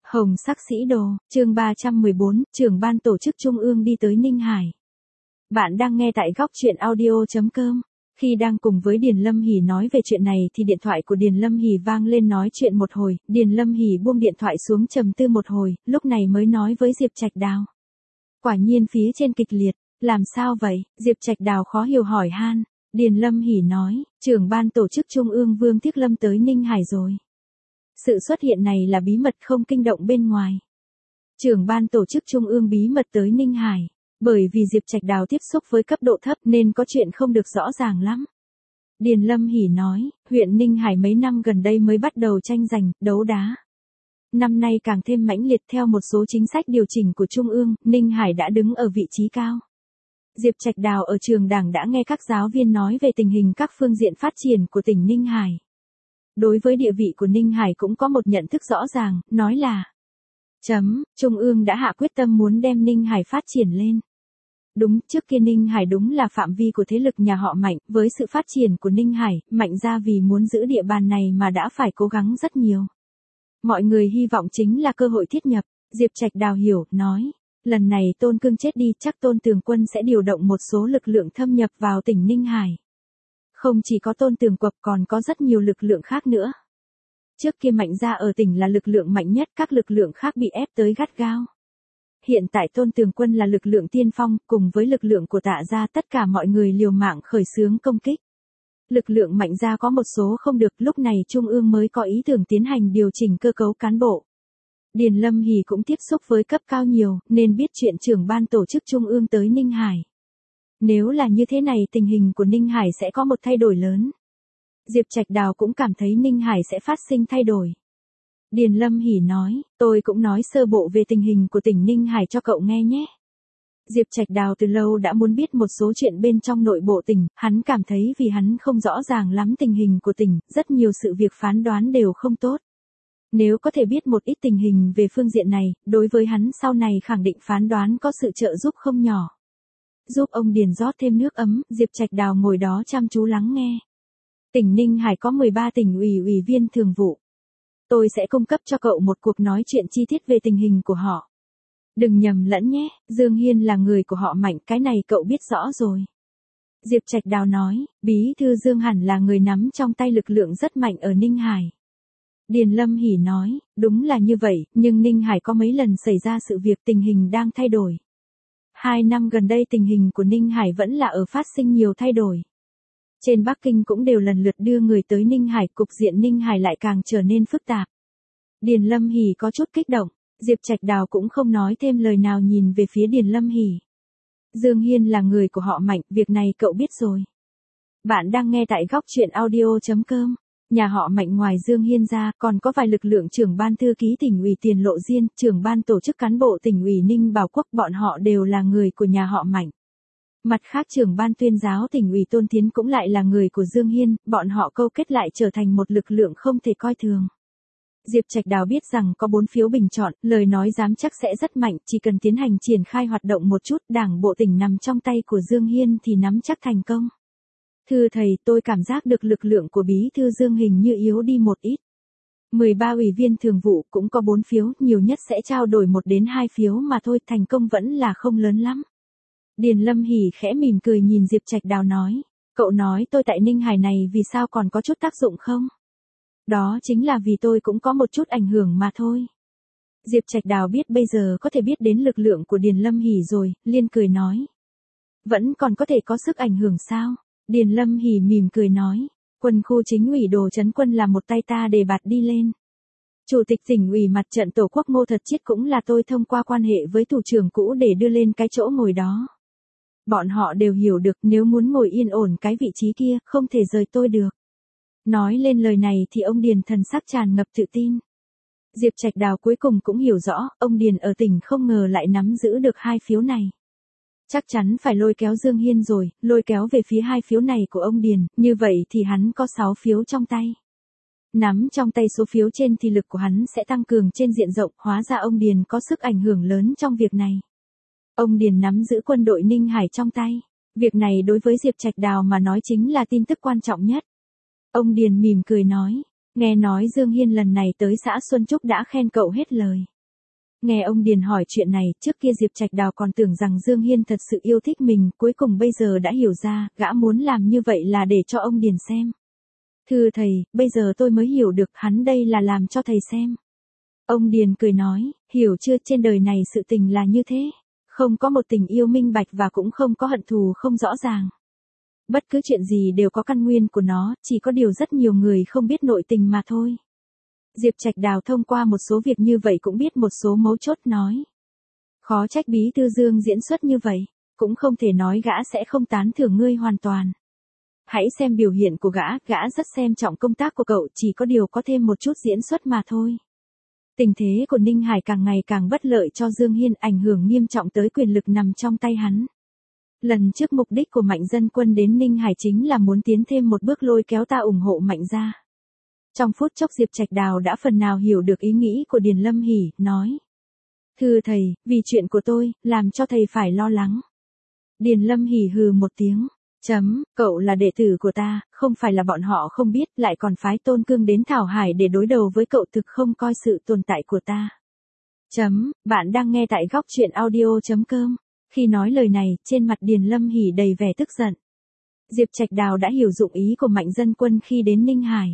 Hồng sắc sĩ đồ, chương 314, trưởng ban tổ chức Trung ương đi tới Ninh Hải. Bạn đang nghe tại góc truyện audio.com. Khi đang cùng với Điền Lâm Hỷ nói về chuyện này thì điện thoại của Điền Lâm Hỷ vang lên nói chuyện một hồi, Điền Lâm Hỷ buông điện thoại xuống trầm tư một hồi, lúc này mới nói với Diệp Trạch Đào. Quả nhiên phía trên kịch liệt, làm sao vậy? Diệp Trạch Đào khó hiểu hỏi han. Điền Lâm Hỷ nói, trưởng ban tổ chức Trung ương Vương Tiếc Lâm tới Ninh Hải rồi. Sự xuất hiện này là bí mật không kinh động bên ngoài. Trưởng ban tổ chức Trung ương bí mật tới Ninh Hải, bởi vì Diệp Trạch Đào tiếp xúc với cấp độ thấp nên có chuyện không được rõ ràng lắm. Điền Lâm Hỷ nói, huyện Ninh Hải mấy năm gần đây mới bắt đầu tranh giành, đấu đá. Năm nay càng thêm mãnh liệt theo một số chính sách điều chỉnh của Trung ương, Ninh Hải đã đứng ở vị trí cao. Diệp Trạch Đào ở trường đảng đã nghe các giáo viên nói về tình hình các phương diện phát triển của tỉnh Ninh Hải. Đối với địa vị của Ninh Hải cũng có một nhận thức rõ ràng, nói là Trung ương đã hạ quyết tâm muốn đem Ninh Hải phát triển lên. Đúng, trước kia Ninh Hải đúng là phạm vi của thế lực nhà họ Mạnh, với sự phát triển của Ninh Hải, Mạnh gia vì muốn giữ địa bàn này mà đã phải cố gắng rất nhiều. Mọi người hy vọng chính là cơ hội thiết nhập, Diệp Trạch Đào hiểu, nói, lần này Tôn Cương chết đi chắc Tôn Tường Quân sẽ điều động một số lực lượng thâm nhập vào tỉnh Ninh Hải. Không chỉ có Tôn Tường Quập còn có rất nhiều lực lượng khác nữa. Trước kia Mạnh gia ở tỉnh là lực lượng mạnh nhất, các lực lượng khác bị ép tới gắt gao. Hiện tại Tôn Tường Quân là lực lượng tiên phong, cùng với lực lượng của Tạ gia tất cả mọi người liều mạng khởi xướng công kích. Lực lượng Mạnh gia có một số không được, lúc này Trung ương mới có ý tưởng tiến hành điều chỉnh cơ cấu cán bộ. Điền Lâm Hỷ cũng tiếp xúc với cấp cao nhiều, nên biết chuyện trưởng ban tổ chức Trung ương tới Ninh Hải. Nếu là như thế này tình hình của Ninh Hải sẽ có một thay đổi lớn. Diệp Trạch Đào cũng cảm thấy Ninh Hải sẽ phát sinh thay đổi. Điền Lâm Hỷ nói, tôi cũng nói sơ bộ về tình hình của tỉnh Ninh Hải cho cậu nghe nhé. Diệp Trạch Đào từ lâu đã muốn biết một số chuyện bên trong nội bộ tỉnh, hắn cảm thấy vì hắn không rõ ràng lắm tình hình của tỉnh, rất nhiều sự việc phán đoán đều không tốt. Nếu có thể biết một ít tình hình về phương diện này, đối với hắn sau này khẳng định phán đoán có sự trợ giúp không nhỏ. Giúp ông Điền rót thêm nước ấm, Diệp Trạch Đào ngồi đó chăm chú lắng nghe. Tỉnh Ninh Hải có 13 tỉnh ủy ủy viên thường vụ. Tôi sẽ cung cấp cho cậu một cuộc nói chuyện chi tiết về tình hình của họ. Đừng nhầm lẫn nhé, Dương Hiên là người của họ Mạnh, cái này cậu biết rõ rồi. Diệp Trạch Đào nói, bí thư Dương hẳn là người nắm trong tay lực lượng rất mạnh ở Ninh Hải. Điền Lâm Hỷ nói, đúng là như vậy, nhưng Ninh Hải có mấy lần xảy ra sự việc tình hình đang thay đổi. 2 năm gần đây tình hình của Ninh Hải vẫn là ở phát sinh nhiều thay đổi. Trên Bắc Kinh cũng đều lần lượt đưa người tới Ninh Hải, cục diện Ninh Hải lại càng trở nên phức tạp. Điền Lâm Hỷ có chút kích động, Diệp Trạch Đào cũng không nói thêm lời nào nhìn về phía Điền Lâm Hỷ. Dương Hiên là người của họ Mạnh, việc này cậu biết rồi. Bạn đang nghe tại góc truyện audio.com. Nhà họ Mạnh ngoài Dương Hiên ra, còn có vài lực lượng trưởng ban thư ký tỉnh ủy Tiền Lộ Diên, trưởng ban tổ chức cán bộ tỉnh ủy Ninh Bảo Quốc, bọn họ đều là người của nhà họ Mạnh. Mặt khác trưởng ban tuyên giáo tỉnh ủy Tôn Thiến cũng lại là người của Dương Hiên, bọn họ câu kết lại trở thành một lực lượng không thể coi thường. Diệp Trạch Đào biết rằng có 4 phiếu bình chọn, lời nói dám chắc sẽ rất mạnh, chỉ cần tiến hành triển khai hoạt động một chút, đảng bộ tỉnh nằm trong tay của Dương Hiên thì nắm chắc thành công. Thưa thầy, tôi cảm giác được lực lượng của bí thư Dương hình như yếu đi một ít. 13 ủy viên thường vụ cũng có 4 phiếu, nhiều nhất sẽ trao đổi 1 đến 2 phiếu mà thôi, thành công vẫn là không lớn lắm. Điền Lâm Hỷ khẽ mỉm cười nhìn Diệp Trạch Đào nói, cậu nói tôi tại Ninh Hải này vì sao còn có chút tác dụng không? Đó chính là vì tôi cũng có một chút ảnh hưởng mà thôi. Diệp Trạch Đào biết bây giờ có thể biết đến lực lượng của Điền Lâm Hỷ rồi, liên cười nói. Vẫn còn có thể có sức ảnh hưởng sao? Điền Lâm Hỷ mỉm cười nói, quân khu chính ủy Đồ Trấn Quân là một tay ta đề bạt đi lên. Chủ tịch tỉnh ủy Mặt trận Tổ quốc Ngô Thật Chiết cũng là tôi thông qua quan hệ với thủ trưởng cũ để đưa lên cái chỗ ngồi đó. Bọn họ đều hiểu được nếu muốn ngồi yên ổn cái vị trí kia, không thể rời tôi được. Nói lên lời này thì ông Điền thần sắc tràn ngập tự tin. Diệp Trạch Đào cuối cùng cũng hiểu rõ, ông Điền ở tỉnh không ngờ lại nắm giữ được 2 phiếu này. Chắc chắn phải lôi kéo Dương Hiên rồi, lôi kéo về phía 2 phiếu này của ông Điền, như vậy thì hắn có 6 phiếu trong tay. Nắm trong tay số phiếu trên thì lực của hắn sẽ tăng cường trên diện rộng, hóa ra ông Điền có sức ảnh hưởng lớn trong việc này. Ông Điền nắm giữ quân đội Ninh Hải trong tay. Việc này đối với Diệp Trạch Đào mà nói chính là tin tức quan trọng nhất. Ông Điền mỉm cười nói, nghe nói Dương Hiên lần này tới xã Xuân Trúc đã khen cậu hết lời. Nghe ông Điền hỏi chuyện này, trước kia Diệp Trạch Đào còn tưởng rằng Dương Hiên thật sự yêu thích mình, cuối cùng bây giờ đã hiểu ra, gã muốn làm như vậy là để cho ông Điền xem. Thưa thầy, bây giờ tôi mới hiểu được hắn đây là làm cho thầy xem. Ông Điền cười nói, hiểu chưa, trên đời này sự tình là như thế. Không có một tình yêu minh bạch và cũng không có hận thù không rõ ràng. Bất cứ chuyện gì đều có căn nguyên của nó, chỉ có điều rất nhiều người không biết nội tình mà thôi. Diệp Trạch Đào thông qua một số việc như vậy cũng biết một số mấu chốt nói. Khó trách Bí Thư Dương diễn xuất như vậy, cũng không thể nói gã sẽ không tán thưởng ngươi hoàn toàn. Hãy xem biểu hiện của gã rất xem trọng công tác của cậu, chỉ có điều có thêm một chút diễn xuất mà thôi. Tình thế của Ninh Hải càng ngày càng bất lợi cho Dương Hiên, ảnh hưởng nghiêm trọng tới quyền lực nằm trong tay hắn. Lần trước mục đích của Mạnh Dân Quân đến Ninh Hải chính là muốn tiến thêm một bước lôi kéo ta ủng hộ Mạnh gia. Trong phút chốc Diệp Trạch Đào đã phần nào hiểu được ý nghĩ của Điền Lâm Hỷ, nói. Thưa thầy, vì chuyện của tôi, làm cho thầy phải lo lắng. Điền Lâm Hỷ hừ một tiếng. Cậu là đệ tử của ta, không phải là bọn họ không biết, lại còn phái Tôn Cương đến Thảo Hải để đối đầu với cậu, thực không coi sự tồn tại của ta. Bạn đang nghe tại góc truyện audio.com. Khi nói lời này, trên mặt Điền Lâm Hỷ đầy vẻ tức giận. Diệp Trạch Đào đã hiểu dụng ý của Mạnh Dân Quân khi đến Ninh Hải.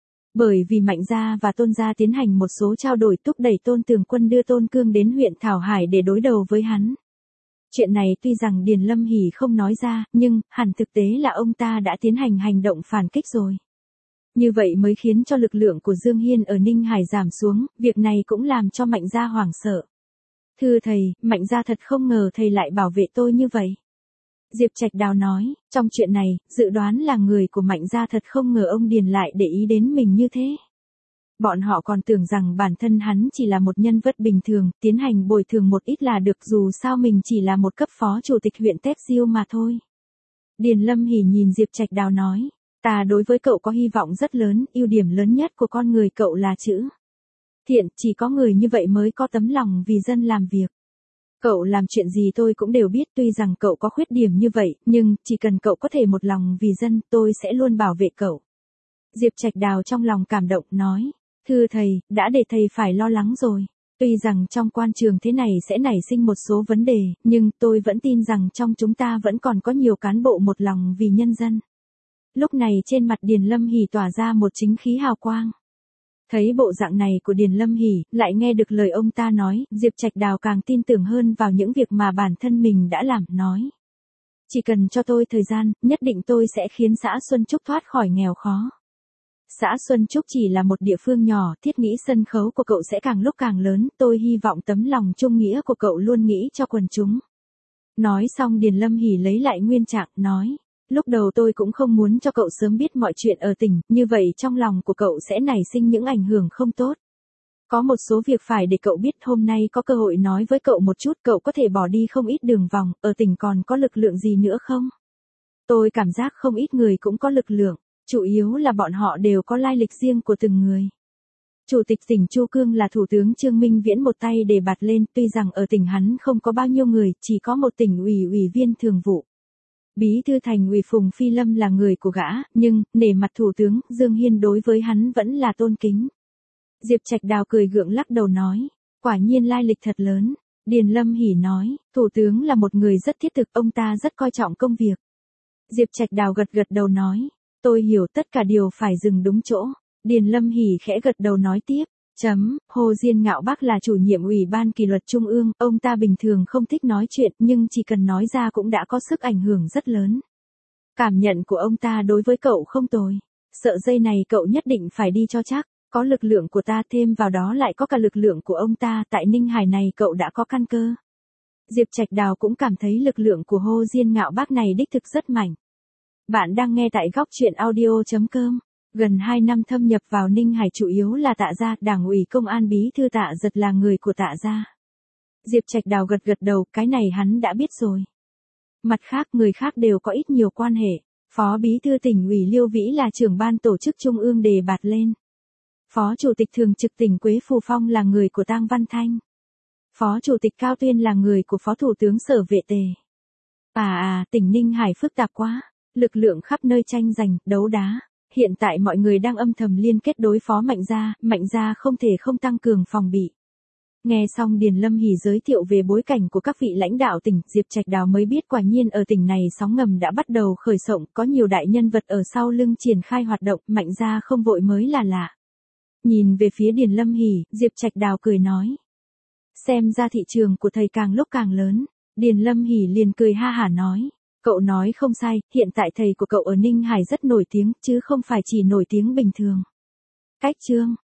Bởi vì Mạnh gia và Tôn gia tiến hành một số trao đổi, thúc đẩy Tôn Tường Quân đưa Tôn Cương đến huyện Thảo Hải để đối đầu với hắn. Chuyện này tuy rằng Điền Lâm Hỷ không nói ra, nhưng hẳn thực tế là ông ta đã tiến hành hành động phản kích rồi. Như vậy mới khiến cho lực lượng của Dương Hiên ở Ninh Hải giảm xuống, việc này cũng làm cho Mạnh gia hoảng sợ. Thưa thầy, Mạnh gia thật không ngờ thầy lại bảo vệ tôi như vậy. Diệp Trạch Đào nói, trong chuyện này, dự đoán là người của Mạnh gia thật không ngờ ông Điền lại để ý đến mình như thế. Bọn họ còn tưởng rằng bản thân hắn chỉ là một nhân vật bình thường, tiến hành bồi thường một ít là được, dù sao mình chỉ là một cấp phó chủ tịch huyện Tép Diêu mà thôi. Điền Lâm Hỷ nhìn Diệp Trạch Đào nói, ta đối với cậu có hy vọng rất lớn, ưu điểm lớn nhất của con người cậu là chữ thiện, chỉ có người như vậy mới có tấm lòng vì dân làm việc. Cậu làm chuyện gì tôi cũng đều biết, tuy rằng cậu có khuyết điểm như vậy, nhưng chỉ cần cậu có thể một lòng vì dân, tôi sẽ luôn bảo vệ cậu. Diệp Trạch Đào trong lòng cảm động, nói, thưa thầy, đã để thầy phải lo lắng rồi. Tuy rằng trong quan trường thế này sẽ nảy sinh một số vấn đề, nhưng tôi vẫn tin rằng trong chúng ta vẫn còn có nhiều cán bộ một lòng vì nhân dân. Lúc này trên mặt Điền Lâm Hỷ tỏa ra một chính khí hào quang. Thấy bộ dạng này của Điền Lâm Hỷ, lại nghe được lời ông ta nói, Diệp Trạch Đào càng tin tưởng hơn vào những việc mà bản thân mình đã làm, nói. Chỉ cần cho tôi thời gian, nhất định tôi sẽ khiến xã Xuân Trúc thoát khỏi nghèo khó. Xã Xuân Trúc chỉ là một địa phương nhỏ, thiết nghĩ sân khấu của cậu sẽ càng lúc càng lớn, tôi hy vọng tấm lòng trung nghĩa của cậu luôn nghĩ cho quần chúng. Nói xong Điền Lâm Hỷ lấy lại nguyên trạng, nói. Lúc đầu tôi cũng không muốn cho cậu sớm biết mọi chuyện ở tỉnh, như vậy trong lòng của cậu sẽ nảy sinh những ảnh hưởng không tốt. Có một số việc phải để cậu biết, hôm nay có cơ hội nói với cậu một chút, cậu có thể bỏ đi không ít đường vòng, ở tỉnh còn có lực lượng gì nữa không? Tôi cảm giác không ít người cũng có lực lượng, chủ yếu là bọn họ đều có lai lịch riêng của từng người. Chủ tịch tỉnh Chu Cương là Thủ tướng Trương Minh Viễn một tay đề bạt lên, tuy rằng ở tỉnh hắn không có bao nhiêu người, chỉ có một tỉnh ủy ủy viên thường vụ. Bí thư thành ủy Phùng Phi Lâm là người của gã, nhưng, nể mặt Thủ tướng, Dương Hiên đối với hắn vẫn là tôn kính. Diệp Trạch Đào cười gượng lắc đầu nói, quả nhiên lai lịch thật lớn. Điền Lâm Hỷ nói, Thủ tướng là một người rất thiết thực, ông ta rất coi trọng công việc. Diệp Trạch Đào gật gật đầu nói, tôi hiểu, tất cả điều phải dừng đúng chỗ. Điền Lâm Hỷ khẽ gật đầu nói tiếp. Hồ Diên Ngạo Bác là chủ nhiệm Ủy ban Kỷ luật Trung ương, ông ta bình thường không thích nói chuyện, nhưng chỉ cần nói ra cũng đã có sức ảnh hưởng rất lớn. Cảm nhận của ông ta đối với cậu không tồi. Sợ dây này cậu nhất định phải đi cho chắc, có lực lượng của ta thêm vào đó lại có cả lực lượng của ông ta, tại Ninh Hải này cậu đã có căn cơ. Diệp Trạch Đào cũng cảm thấy lực lượng của Hồ Diên Ngạo Bác này đích thực rất mạnh. Bạn đang nghe tại góc truyện audio.com. Gần 2 năm thâm nhập vào Ninh Hải chủ yếu là Tạ gia, Đảng ủy Công an Bí thư Tạ Giật là người của Tạ gia. Diệp Trạch Đào gật gật đầu, cái này hắn đã biết rồi. Mặt khác, người khác đều có ít nhiều quan hệ. Phó Bí thư tỉnh ủy Liêu Vĩ là trưởng ban tổ chức Trung ương đề bạt lên. Phó Chủ tịch thường trực tỉnh Quế Phù Phong là người của Tang Văn Thanh. Phó Chủ tịch Cao Tuyên là người của Phó Thủ tướng Sở Vệ Tề. Tỉnh Ninh Hải phức tạp quá, lực lượng khắp nơi tranh giành, đấu đá. Hiện tại mọi người đang âm thầm liên kết đối phó Mạnh gia không thể không tăng cường phòng bị. Nghe xong Điền Lâm Hỷ giới thiệu về bối cảnh của các vị lãnh đạo tỉnh, Diệp Trạch Đào mới biết quả nhiên ở tỉnh này sóng ngầm đã bắt đầu khởi xộng, có nhiều đại nhân vật ở sau lưng triển khai hoạt động, Mạnh gia không vội mới là lạ. Nhìn về phía Điền Lâm Hỷ, Diệp Trạch Đào cười nói. Xem ra thị trường của thầy càng lúc càng lớn. Điền Lâm Hỷ liền cười ha hả nói. Cậu nói không sai, hiện tại thầy của cậu ở Ninh Hải rất nổi tiếng, chứ không phải chỉ nổi tiếng bình thường. Cách chương